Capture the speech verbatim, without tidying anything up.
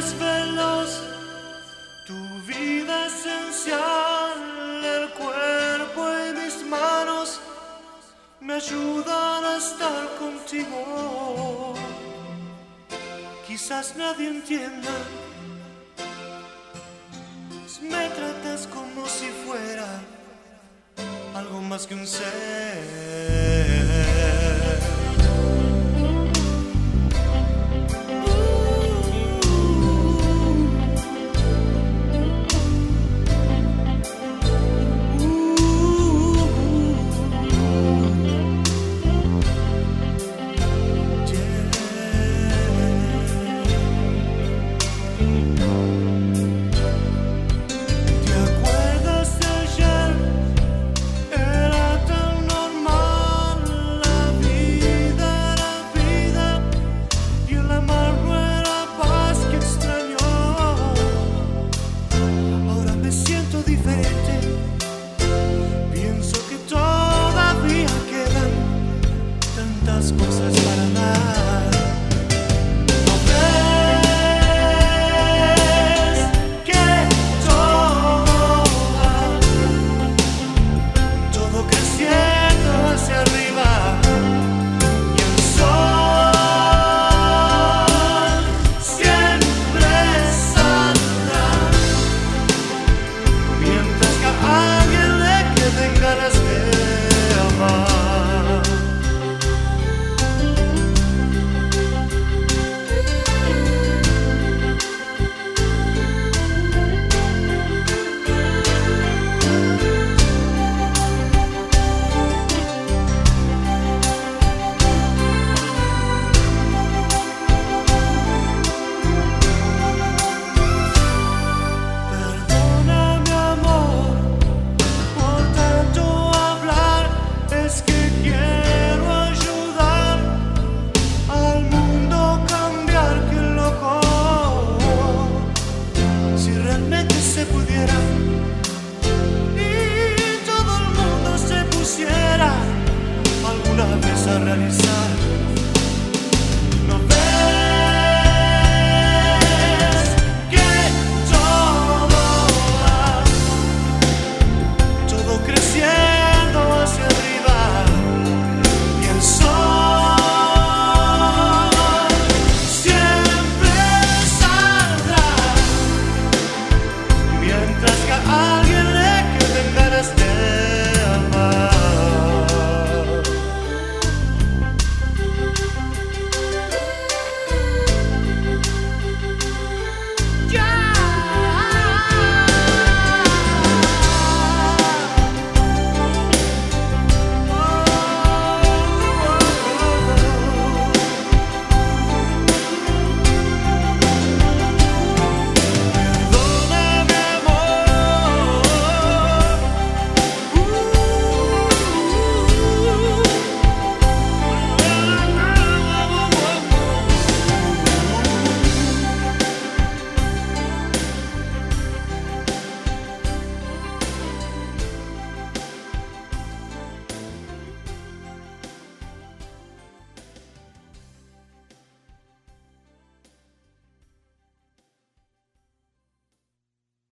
es veloz, tu vida esencial, el cuerpo y mis manos me ayudan a estar contigo. Quizás nadie entienda, me tratas como si fuera algo más que un ser. Cosas para dar. ¿No ves que todo va, todo creciendo hacia arriba y el sol siempre saldrá mientras que a alguien le queden ganas de amar? Se pudiera y todo el mundo se pusiera alguna vez a realizar